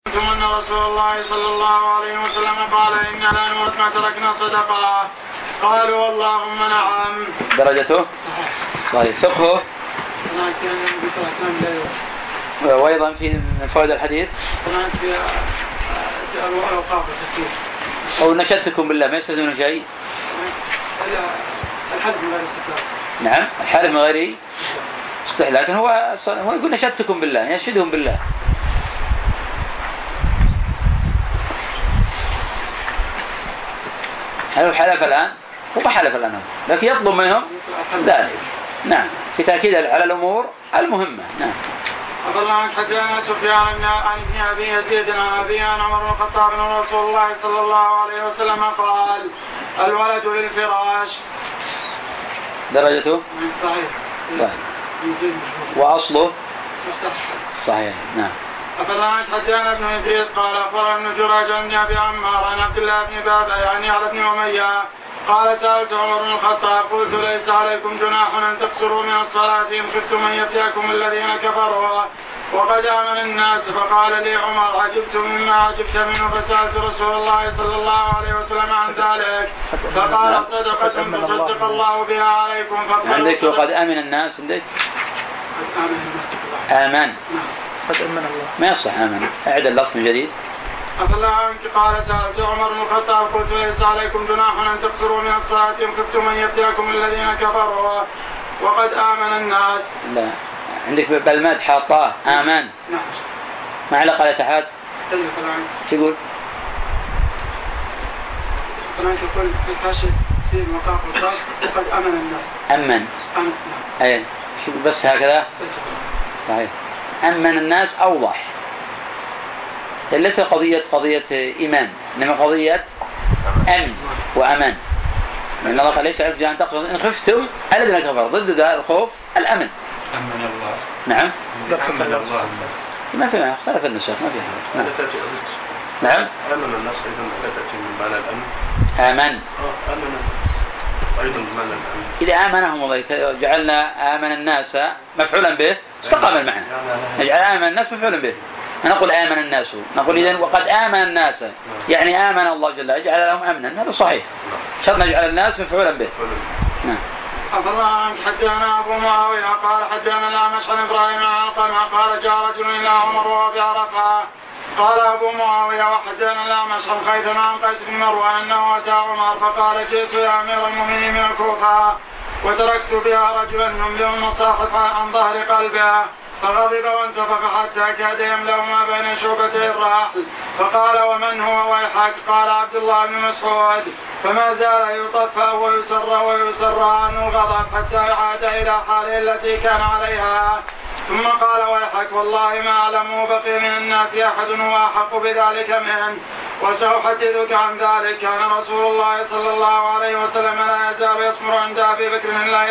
ثم أن رسول الله صلى الله عليه وسلم قال إن لا نموت ما تركنا صدقة. قالوا اللهم نعم. درجته صحيح. طيب فقهه كان النبي صلى الله عليه وسلم وأيضا في فوائد الحديث كمان في الأوقاف والتركيز. أو نشدتكم بالله ما يستلزم منه شيء. الحلف من غير استقلال. نعم الحلف من غير استحلال، لكن هو يقول نشدتكم بالله، ينشدهم بالله. هل حلف الآن؟ هو ما حلف الآن، لكن يطلب منهم ذلك. نعم في تأكيد على الأمور المهمة. نعم. أخبرنا عن حدثنا سفيان عن ابن أبي يزيد عن أبي عن عمر بن الخطاب أن رسول الله صلى الله عليه وسلم قال الولد للفراش. درجته صحيح. وأصله صحيح. نعم. أخبرنا عن حدثنا ابن إدريس قال أخبرنا ابن جريج عن أبي عمار عن عبد الله بن باب يعني على ابن أمية قال سألت عمر بن الخطاب قلت ليس عليكم جناح أن تقصروا من الصلاة إن خفتم أن يفتيكم الذين كفروا وقد آمن الناس. فقال لي عمر عجبت مما عجبت منه فسألت رسول الله صلى الله عليه وسلم عن ذلك فقال صدقة تصدق الله بها عليكم. عندك وقد آمن الناس عندك آمن قد آمن الله ما يصح آمن. أعد اللفظ من جديد. أفلا عنك قال سألت عمر بن الخطاب قلت ليس عليكم جناح أن تقصروا من الصلاة إن خفتم أن يفتيكم الذين كفروا وقد آمن الناس. لا عندك بالمد حاطاه آمن. نعم. ما علاقة لتحات؟ شو يقول؟ فلان يقول في الحاشية سين وقاف وصاد وقد آمن الناس. أمن. نعم. أي شو بس هكذا؟ بس صحيح. أمن الناس أوضح. ليس قضية إيمان، إنما قضية أمن وأمان. لأن الله قال ليس عليكم جناح أن تقصروا إن خفتم الذين كفروا، ضد ذا الخوف الأمن. أمن الله. نعم. أمن الله. ما في معنى اختلف النسخ ما في حاجة. نعم. أمن الناس أيضا لا تأتي من معنى الأمن. آمن. أمن الناس أيضا بمعنى الأمن. إذا آمنهم الله جعلنا آمن الناس مفعولا به استقام المعنى. نجعل آمن الناس مفعولا به. نقول آمن الناس، نقول إذن وقد آمن الناس يعني آمن الله جل وعلا جعل لهم أمنا، هذا صحيح. شرط نجعل الناس مفعولا به. نعم. أخبرنا عن حدثنا أبو معاوية قال حدثنا الأعمش عن إبراهيم عن علقمة قال جاء رجل إلى عمر وهو في عرفة. قال أبو معاوية وحدثنا الأعمش عن خيثم عن قيس بن مروان أنه أتى عمر فقال جئت يا أمير المؤمنين من الكوفة وتركت بها رجلا يملئ المصاحف عن ظهر قلبه فغضب وانتفخ حتى كاد يملأ ما بين شعبتي الرحل. فقال ومن هو ويحك؟ قال عبد الله بن مسعود. فما زال يطفأ ويسر عنه الغضب حتى عاد إلى حاله التي كان عليها. ثم قال ويحك والله ما أعلم بقي من الناس أحد هو أحق بذلك منه وسأحدثك عن ذلك. كان رسول الله صلى الله عليه وسلم لا يزال يصبر عند أبي بكر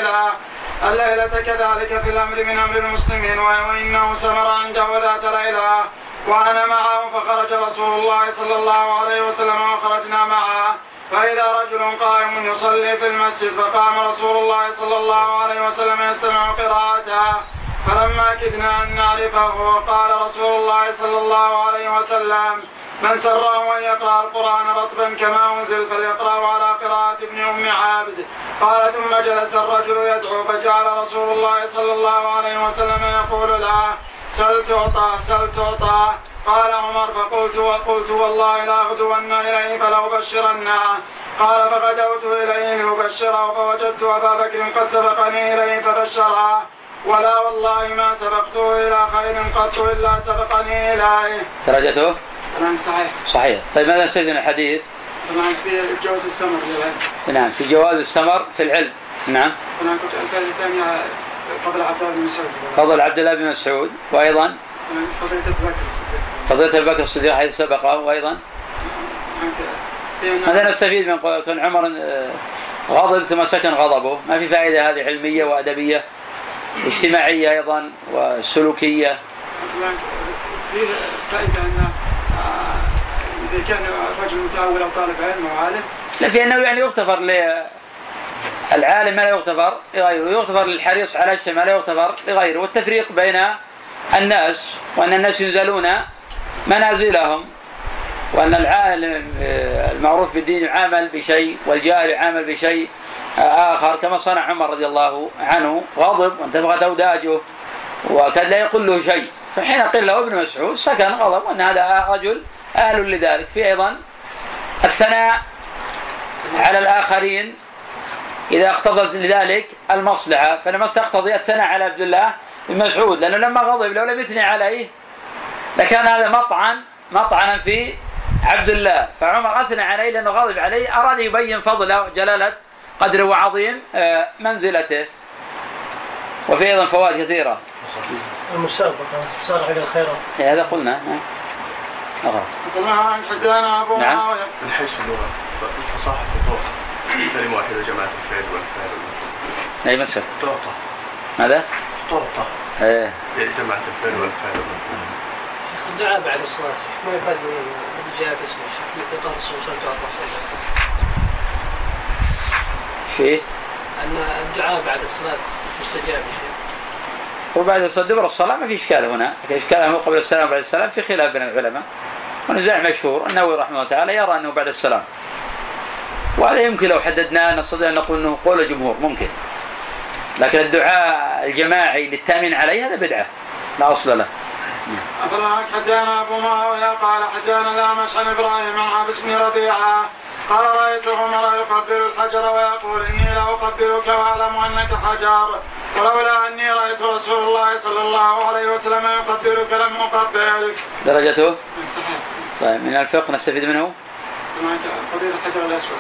الليلة كذلك في الأمر من أمر المسلمين وإنه سمر عنده ذات ليلة وأنا معه فخرج رسول الله صلى الله عليه وسلم وخرجنا معه فإذا رجل قائم يصلي في المسجد فقام رسول الله صلى الله عليه وسلم يستمع قراءته فلما كدنا أن نعرفه قال رسول الله صلى الله عليه وسلم من سره أن يقرأ القرآن رطبا كما أنزل فليقرأ على قراءة ابن أم عبد. قال ثم جلس الرجل يدعو فجعل رسول الله صلى الله عليه وسلم يقول له سل تعطى. قال عمر فقلت والله لأغدون إليه فلأبشرنه. قال فغدوت إليه لأبشره فوجدت أبا بكر قد سبقني إليه فبشره ولا والله ما سبقته إلى خير قط إلا سبقني إليه. درجته؟ نعم صحيح. طيب ماذا نستفيد من الحديث؟ نعم في جواز السمر للعلم. نعم في جواز السمر في العلم. نعم. نعم كنت الفائدة الثانية فضل عبد الله بن مسعود. فضل عبد الله بن مسعود وأيضا فضيلة أبي بكر الصديق حيث سبقه وأيضا. ماذا نستفيد من كون عمر غضب ثم سكن غضبه؟ ما في فائدة هذه علمية وأدبية اجتماعية أيضا وسلوكية. في فائدة أن إذا كان رجل متأول أو طالب علم أو عالم لا في أنه يعني يغتفر للعالم ما لا يغتفر لغيره، يغتفر للحريص على الشيء ما لا يغتفر لغيره، والتفريق بين الناس وأن الناس ينزلون منازلهم، وأن العالم المعروف بالدين يعامل بشيء والجاهل يعامل بشيء آخر، كما صنع عمر رضي الله عنه، غضب وانتفخت أوداجه وكان لا يقول له شيء، فحين قيل له ابن مسعود سكن غضب، وأن هذا رجل أهل لذلك. في أيضا الثناء على الآخرين إذا اقتضت لذلك المصلحة، فلما استقتضي الثناء على عبد الله بن مسعود، لأنه لما غضب لو لم يثني عليه لكان هذا مطعنا في عبد الله، فعمر أثنى عليه لأنه غضب عليه، أراد يبين فضله وجلالة قدره وعظيم منزلته. وفي أيضا فوائد كثيرة. المسابقة مسارع إلى الخيرات، هذا قلنا. أغرب. نعم. من حيث اللغة الفصاحة في الطرق، كلمة واحدة جماعة الفعل والفعل والمفعول. أي مثل؟ تعطى. ماذا؟ تعطى. إيه. جماعة الفعل والفعل والمفعول. الدعاء بعد الصلاة ما يفاد من الجهاد اسمه في قطار الصلاة تعطى. في؟ أن الدعاء بعد الصلاة مستجاب شيء. وبعد دبر الصلاة ما في إشكال هنا، إشكال قبل السلام وبعد السلام في خلاف بين العلماء، ونزاع مشهور. النووي رحمه الله تعالى يرى أنه بعد السلام، وهذا يمكن لو حددناه نستطيع أن نقول أنه قول الجمهور ممكن، لكن الدعاء الجماعي للتامين عليه هذا بدعة لا أصل له. حدثنا أبو معاوية قال حدثنا الأعمش عن إبراهيم عن عبس بن ربيعة قال رأيت عمر يقبل الحجر ويقول إني لأقبلك وأعلم أنك حجر، ولولا أني رأيت رسول الله صلى الله عليه وسلم يقبلك لم أقبلك. درجته؟ صحيح. طيب من الفقه نستفيد منه؟ قبيل الحجر الأسود،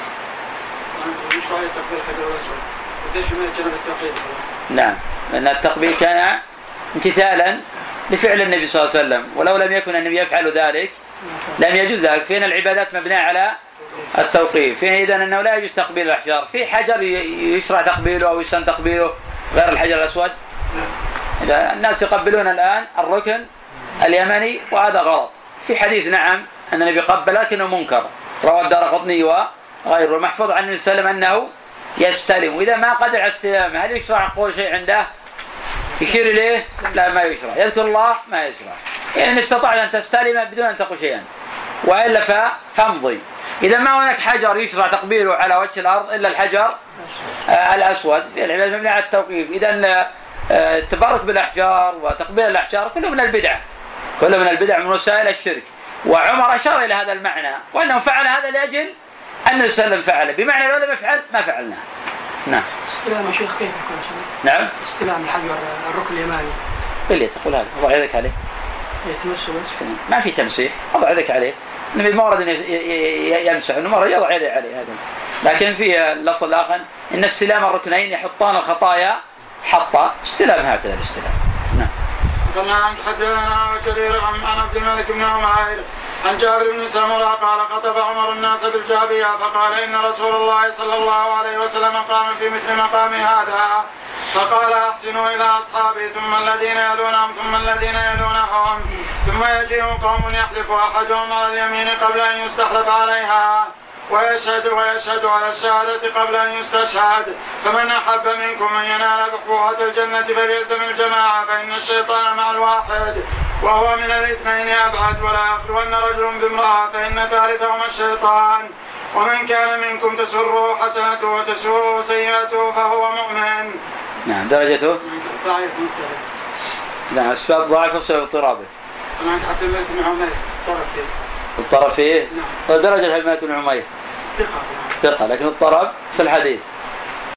مش رأيت تقبيل الحجر الأسود وكيف من جنب التقبيل. نعم، لأن التقبيل كان امتثالا لفعل النبي صلى الله عليه وسلم، ولو لم يكن النبي يفعل ذلك لم يجوز ذلك. فين العبادات مبنية على التوقيف، فين إذن أنه لا يجوز تقبيل الأحجار. في حجر يشرع تقبيله أو يسن تقبيله غير الحجر الأسود. الناس يقبلون الآن الركن اليمني وهذا غلط. في حديث نعم أن النبي قبل لكنه منكر، رواه الدارقطني وغيره، محفوظ عن النبي صلى الله عليه وسلم أنه يستلم، وإذا ما قدر على استلامه هل يشرع قول شيء عنده يشير إليه؟ لا ما يشرع. يذكر الله ما يشرع. إن استطعت أن تستلم بدون أن تقول شيئا، وإلا فامضي. إذا ما هناك حجر يشرع تقبيله على وجه الأرض إلا الحجر الأسود، في العبادة مبنية على التوقيف. إذن التبرك بالأحجار وتقبيل الأحجار كله من البدع، من وسائل الشرك. وعمر أشار إلى هذا المعنى، وأنه فعل هذا لأجل أن النبي صلى الله عليه وسلم فعله، بمعنى لو لم يفعل ما فعلناه. نعم. استلام يا شيخ كيف يكون يا شيخ؟ نعم. استلام الحجر الركن اليماني. اللي تقول هذا وضع يدك عليه. ما في تمسيح، وضع يدك عليه. النبي ما ورد أن يمسح، إنه مرة يضع يده عليه هذا. لكن في اللفظ الآخر إن استلام الركنين يحطان الخطايا حطا، استلام هكذا الاستلام. نعم. قال حدثنا وجرير عن عبد الملك بن عمير عن جابر بن سمرة قال خطب عمر الناس بالجابية فقال إن رسول الله صلى الله عليه وسلم قام في مثل مقام هذا فقال أحسنوا إلى أصحابي ثم الذين يلونهم ثم الذين يلونهم ثم يجيء قوم يحلف أحدهم على اليمين قبل أن يستحلف عليها ويشهد على الشهادة قبل أن يستشهد، فمن أحب منكم أن ينال بحبوحة الجنة فليلزم الجماعة فإن الشيطان مع الواحد وهو من الاثنين أبعد، ولا يخلون رجل بامرأة فإن ثالثهما الشيطان، ومن كان منكم تسره حسنته وتسوءه سيئته فهو مؤمن. نعم. درجته؟ ضعيف. نعم. أسباب ضعف وسبب اضطرابه. أنا عبد الملك بن عمير الطرف فيه؟ نعم. درجة عبد الملك بن عمير ثقة، لكن الطرب في الحديث